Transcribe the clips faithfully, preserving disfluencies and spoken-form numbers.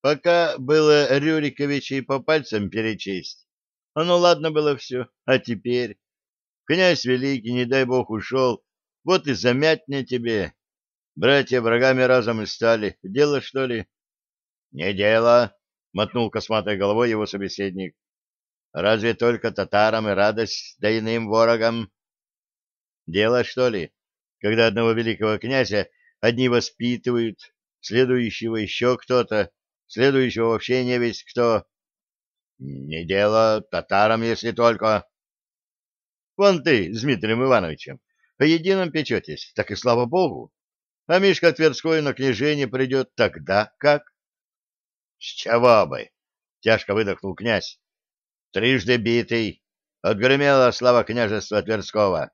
Пока было Рюриковичей по пальцам перечесть. А ну ладно было все. А теперь? Князь великий, не дай бог, ушел. Вот и замять мне тебе. Братья врагами разом и стали. Дело, что ли? — Не дело, — мотнул косматой головой его собеседник. — Разве только татарам и радость, да иным ворогам? Дело, что ли, когда одного великого князя одни воспитывают, следующего еще кто-то, следующего вообще не весь кто. Не дело татарам, если только. Вон ты с Дмитрием Ивановичем по едином печетесь, так и слава богу. А Мишка Тверской на княжение придет тогда как? — С чего бы? — тяжко выдохнул князь. — Трижды битый. Отгремела слава княжества Тверского.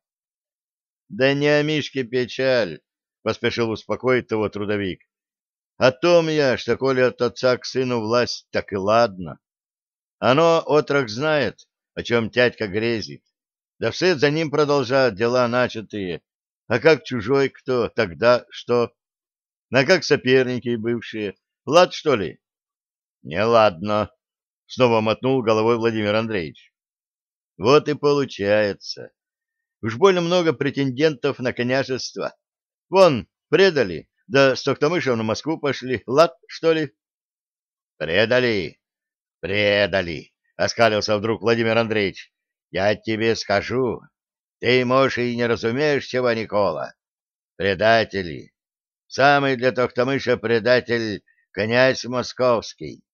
— Да не о Мишке печаль, — поспешил успокоить того трудовик. — О том я, что коли от отца к сыну власть, так и ладно. Оно, отрок, знает, о чем тятька грезит. Да вслед за ним продолжают дела начатые. А как чужой кто, тогда что? А как соперники бывшие? Лад, что ли? — Не ладно, — снова мотнул головой Владимир Андреевич. — Вот и получается. Уж больно много претендентов на княжество. Вон, предали, да с Тохтамышем на Москву пошли. Лад, что ли? — Предали, предали, — оскалился вдруг Владимир Андреевич. — Я тебе скажу. Ты, можешь, и не разумеешь, чего, Никола. Предатели. Самый для Тохтамыша предатель — князь Московский.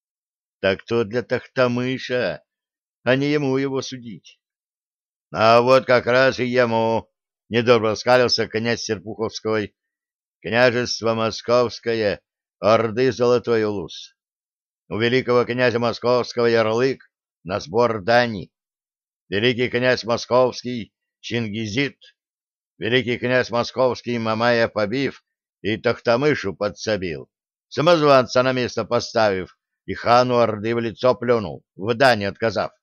Так то для Тохтамыша, а не ему его судить. — А вот как раз и ему, — недобро скалился князь Серпуховской, — княжество Московское, Орды Золотой Улус. У великого князя Московского ярлык на сбор дани. Великий князь Московский Чингизит, великий князь Московский Мамая побив и Тохтамышу подсобил, самозванца на место поставив и хану Орды в лицо плюнул, в дани отказав.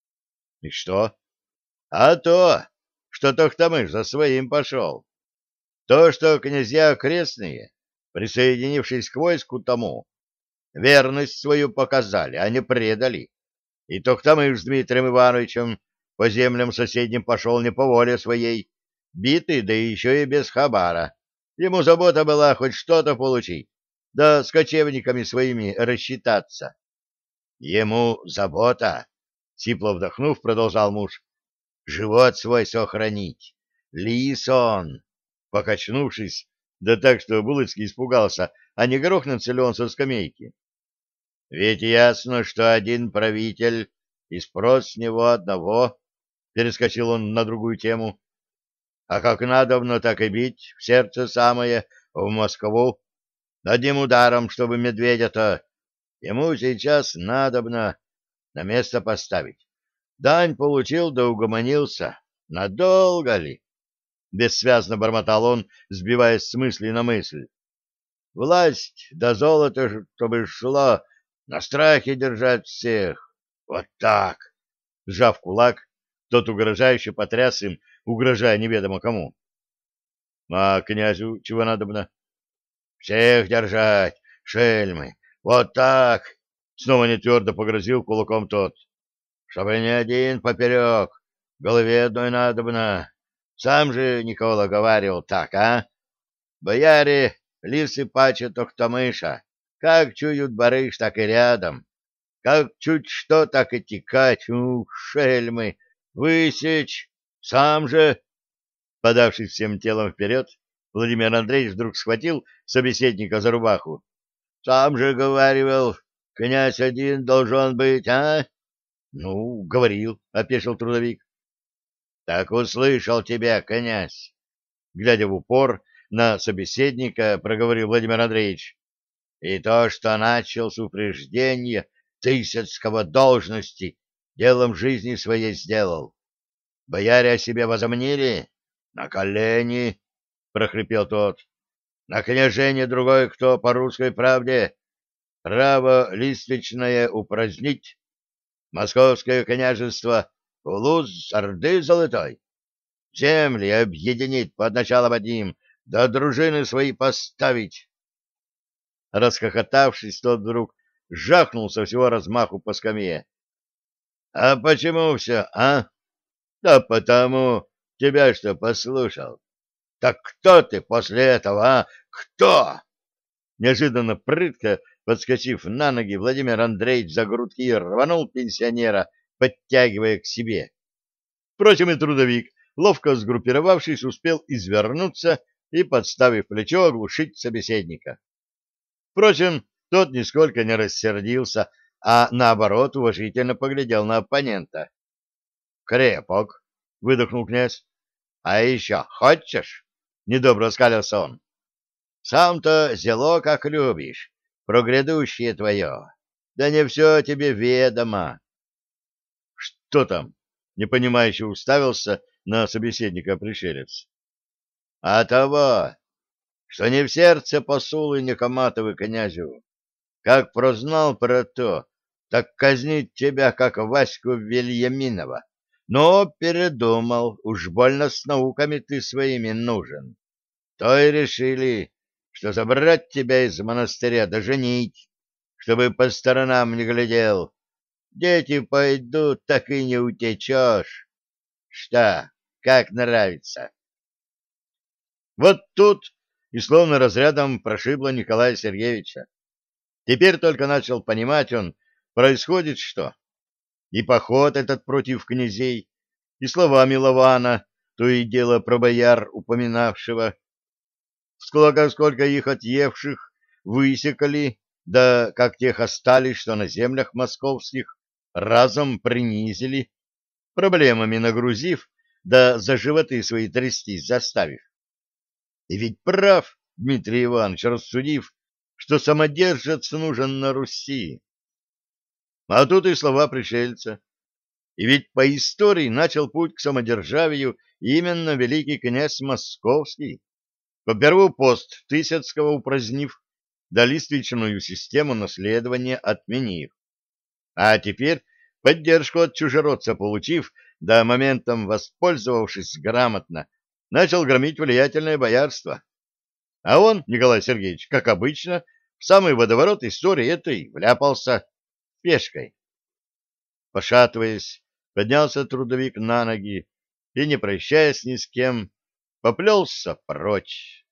И что? А то, что Тохтамыш за своим пошел. То, что князья окрестные, присоединившись к войску тому, верность свою показали, а не предали. И Тохтамыш с Дмитрием Ивановичем по землям соседним пошел не по воле своей, битый, да еще и без хабара. Ему забота была хоть что-то получить, да с кочевниками своими рассчитаться. Ему забота, сипло вдохнув, продолжал муж, живот свой сохранить. Лис он, покачнувшись, да так, что Булыцкий испугался, а не грохнется ли он со скамейки. Ведь ясно, что один правитель, и спрос с него одного, перескочил он на другую тему. А как надобно, так и бить в сердце самое, в Москву, одним ударом, чтобы медведя-то, ему сейчас надобно на место поставить. Дань получил да угомонился. Надолго ли? Бессвязно бормотал он, сбиваясь с мысли на мысль. Власть да золото, чтобы шло, на страхе держать всех. Вот так. Сжав кулак, тот угрожающе потряс им, угрожая неведомо кому. А князю чего надобно? Всех держать, шельмы. Вот так. Снова нетвердо погрозил кулаком тот. Чтобы не один поперек, голове одной надобно. Сам же Никола говорил так, а? Бояре, лисы паче Тохтамыша, как чуют барыш, так и рядом. Как чуть что, так и текать. Ух, шельмы! Высечь! Сам же... Подавшись всем телом вперед, Владимир Андреевич вдруг схватил собеседника за рубаху. Сам же говаривал, князь один должен быть, а? Ну, говорил, — опешил трудовик. Так услышал тебя, князь. Глядя в упор на собеседника, проговорил Владимир Андреевич. И то, что начал с упреждения Тысяцкого должности, делом жизни своей сделал. Бояре о себе возомнили? На колени, — прохрипел тот. На княжение другой кто по русской правде? Право листвичное упразднить. Московское княжество улус Орды Золотой. Земли объединить под началом одним, да дружины свои поставить. Расхохотавшись, тот вдруг жахнул со всего размаху по скамье. — А почему все, а? — Да потому, тебя что послушал. — Так кто ты после этого, а? Кто? Неожиданно прытко, подскочив на ноги, Владимир Андреевич за грудки рванул пенсионера, подтягивая к себе. Впрочем, и трудовик, ловко сгруппировавшись, успел извернуться и, подставив плечо, оглушить собеседника. Впрочем, тот нисколько не рассердился, а наоборот уважительно поглядел на оппонента. — Крепок, — выдохнул князь. — А еще хочешь? — недобро оскалился он. — Сам-то зело как любишь, про грядущее твое. Да не все тебе ведомо. — Что там? — непонимающе уставился на собеседника пришелец. — А того, что не в сердце посулы Никоматовы князю. Как прознал про то, так казнить тебя, как Ваську Вильяминова. Но передумал, уж больно с науками ты своими нужен. То и решили, что забрать тебя из монастыря да женить, чтобы по сторонам не глядел. Дети пойдут, так и не утечешь. Что, как нравится? Вот тут и словно разрядом прошибло Николая Сергеевича. Теперь только начал понимать он, происходит что. И поход этот против князей, и слова Милована, то и дело про бояр упоминавшего. Сколько, сколько их отъевших высекали, да как тех остались, что на землях московских, разом принизили, проблемами нагрузив, да за животы свои трястись заставив. И ведь прав Дмитрий Иванович, рассудив, что самодержец нужен на Руси. А тут и слова пришельца. И ведь по истории начал путь к самодержавию именно великий князь Московский, поперву пост Тысяцкого упразднив, да листвичную систему наследования отменив. А теперь, поддержку от чужеродца получив, да моментом воспользовавшись грамотно, начал громить влиятельное боярство. А он, Николай Сергеевич, как обычно, в самый водоворот истории этой вляпался пешкой. Пошатываясь, поднялся трудовик на ноги и, не прощаясь ни с кем, поплелся прочь.